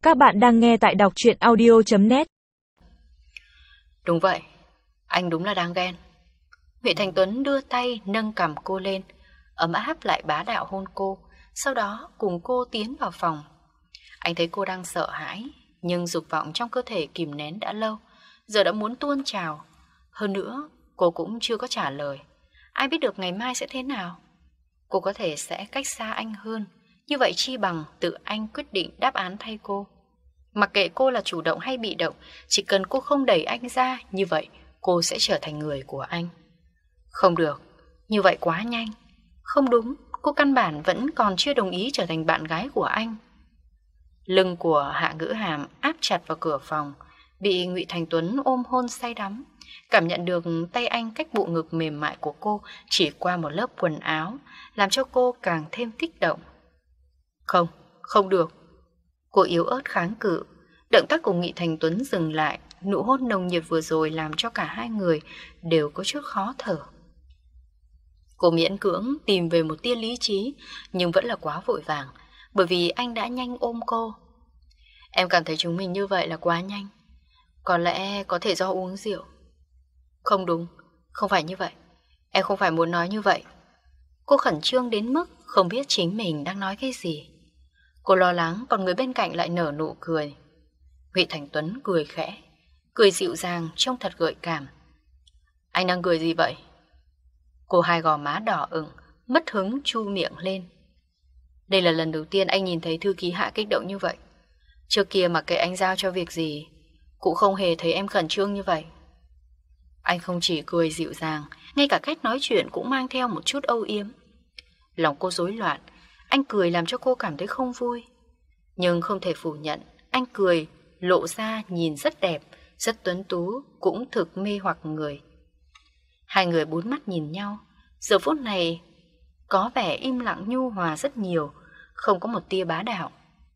Các bạn đang nghe tại đọc truyện audio.net. Đúng vậy, anh đúng là đang ghen. Ngụy Thành Tuấn đưa tay nâng cằm cô lên, ấm áp lại bá đạo hôn cô, sau đó cùng cô tiến vào phòng. Anh thấy cô đang sợ hãi, nhưng dục vọng trong cơ thể kìm nén đã lâu, giờ đã muốn tuôn trào. Hơn nữa, cô cũng chưa có trả lời. Ai biết được ngày mai sẽ thế nào? Cô có thể sẽ cách xa anh hơn, như vậy chi bằng tự anh quyết định đáp án thay cô. Mặc kệ cô là chủ động hay bị động, chỉ cần cô không đẩy anh ra, như vậy cô sẽ trở thành người của anh. Không được, như vậy quá nhanh. Không đúng, cô căn bản vẫn còn chưa đồng ý trở thành bạn gái của anh. Lưng của Hạ Ngữ Hàm áp chặt vào cửa phòng, bị Ngụy Thành Tuấn ôm hôn say đắm. Cảm nhận được tay anh cách bộ ngực mềm mại của cô chỉ qua một lớp quần áo, làm cho cô càng thêm kích động. Không, không được. Cô yếu ớt kháng cự. Động tác của Ngụy Thành Tuấn dừng lại. Nụ hôn nồng nhiệt vừa rồi làm cho cả hai người đều có chút khó thở. Cô miễn cưỡng tìm về một tia lý trí, nhưng vẫn là quá vội vàng, bởi vì anh đã nhanh ôm cô. Em cảm thấy chúng mình như vậy là quá nhanh. Có lẽ có thể do uống rượu. Không đúng, không phải như vậy. Em không phải muốn nói như vậy. Cô khẩn trương đến mức không biết chính mình đang nói cái gì. Cô lo lắng, còn người bên cạnh lại nở nụ cười. Ngụy Thành Tuấn cười khẽ, cười dịu dàng, trông thật gợi cảm. Anh đang cười gì vậy? Cô hai gò má đỏ ửng, mất hứng chu miệng lên. Đây là lần đầu tiên anh nhìn thấy thư ký Hạ kích động như vậy. Trước kia mặc kệ anh giao cho việc gì, cũng không hề thấy em khẩn trương như vậy. Anh không chỉ cười dịu dàng, ngay cả cách nói chuyện cũng mang theo một chút âu yếm. Lòng cô rối loạn, anh cười làm cho cô cảm thấy không vui. Nhưng không thể phủ nhận, anh cười lộ ra nhìn rất đẹp, rất tuấn tú, cũng thực mê hoặc người. Hai người bốn mắt nhìn nhau, giờ phút này có vẻ im lặng nhu hòa rất nhiều, không có một tia bá đạo.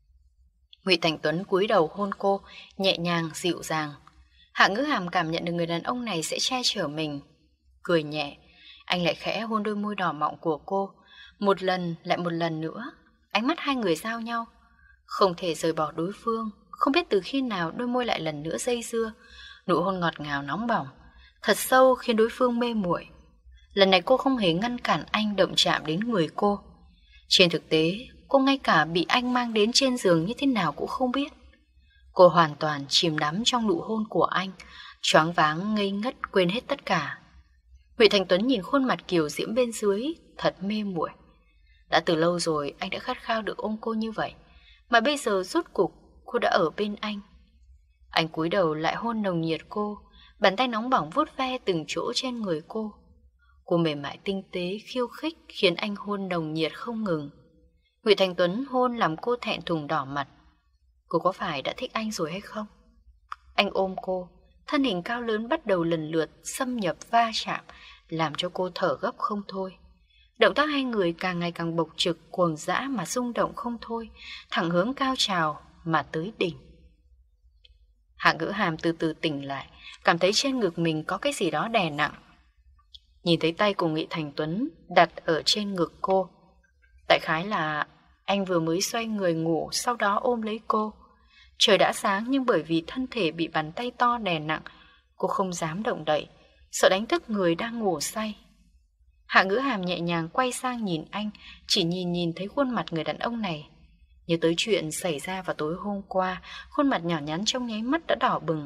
Ngụy Thành Tuấn cúi đầu hôn cô, nhẹ nhàng dịu dàng. Hạ Ngữ Hàm cảm nhận được người đàn ông này sẽ che chở mình. Cười nhẹ, anh lại khẽ hôn đôi môi đỏ mọng của cô. Một lần lại một lần nữa, ánh mắt hai người giao nhau. Không thể rời bỏ đối phương. Không biết từ khi nào đôi môi lại lần nữa dây dưa. Nụ hôn ngọt ngào nóng bỏng, thật sâu khiến đối phương mê muội. Lần này cô không hề ngăn cản anh động chạm đến người cô. Trên thực tế, cô ngay cả bị anh mang đến trên giường như thế nào cũng không biết. Cô hoàn toàn chìm đắm trong nụ hôn của anh, choáng váng ngây ngất quên hết tất cả. Ngụy Thành Tuấn nhìn khuôn mặt kiều diễm bên dưới, thật mê muội. Đã từ lâu rồi anh đã khát khao được ôm cô như vậy, mà bây giờ rốt cục cô đã ở bên anh. Anh cúi đầu lại hôn nồng nhiệt cô, bàn tay nóng bỏng vuốt ve từng chỗ trên người cô. Cô mềm mại tinh tế khiêu khích khiến anh hôn nồng nhiệt không ngừng. Ngụy Thành Tuấn hôn làm cô thẹn thùng đỏ mặt. Cô có phải đã thích anh rồi hay không? Anh ôm cô, thân hình cao lớn bắt đầu lần lượt xâm nhập va chạm, làm cho cô thở gấp không thôi. Động tác hai người càng ngày càng bộc trực, cuồng dã mà rung động không thôi, thẳng hướng cao trào mà tới đỉnh. Hạ Ngữ Hàm từ từ tỉnh lại, cảm thấy trên ngực mình có cái gì đó đè nặng. Nhìn thấy tay của Ngụy Thành Tuấn đặt ở trên ngực cô. Đại khái là anh vừa mới xoay người ngủ, sau đó ôm lấy cô. Trời đã sáng nhưng bởi vì thân thể bị bàn tay to đè nặng, cô không dám động đậy, sợ đánh thức người đang ngủ say. Hạ Ngữ Hàm nhẹ nhàng quay sang nhìn anh, chỉ nhìn thấy khuôn mặt người đàn ông này. Nhớ tới chuyện xảy ra vào tối hôm qua, khuôn mặt nhỏ nhắn trong nháy mắt đã đỏ bừng.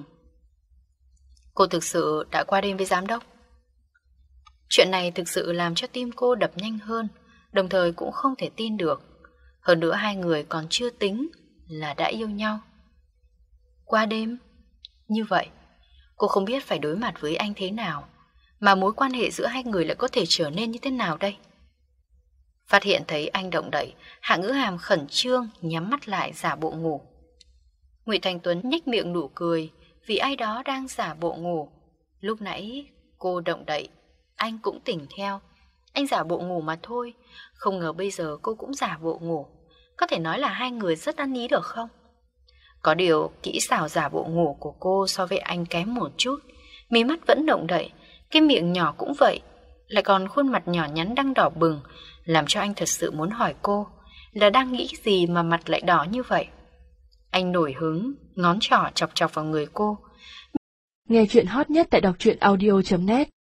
Cô thực sự đã qua đêm với giám đốc? Chuyện này thực sự làm cho tim cô đập nhanh hơn, đồng thời cũng không thể tin được. Hơn nữa hai người còn chưa tính là đã yêu nhau. Qua đêm? Như vậy, cô không biết phải đối mặt với anh thế nào, mà mối quan hệ giữa hai người lại có thể trở nên như thế nào đây? Phát hiện thấy anh động đậy, Hạ Ngữ Hàm khẩn trương nhắm mắt lại giả bộ ngủ. Ngụy Thành Tuấn nhếch miệng nụ cười vì ai đó đang giả bộ ngủ. Lúc nãy cô động đậy, anh cũng tỉnh theo. Anh giả bộ ngủ mà thôi, không ngờ bây giờ cô cũng giả bộ ngủ. Có thể nói là hai người rất ăn ý được không? Có điều kỹ xảo giả bộ ngủ của cô so với anh kém một chút. Mí mắt vẫn động đậy, cái miệng nhỏ cũng vậy, lại còn khuôn mặt nhỏ nhắn đang đỏ bừng, làm cho anh thật sự muốn hỏi cô là đang nghĩ gì mà mặt lại đỏ như vậy. Anh nổi hứng, ngón trỏ chọc chọc vào người cô. Nghe chuyện hot nhất tại đọc truyện audio.net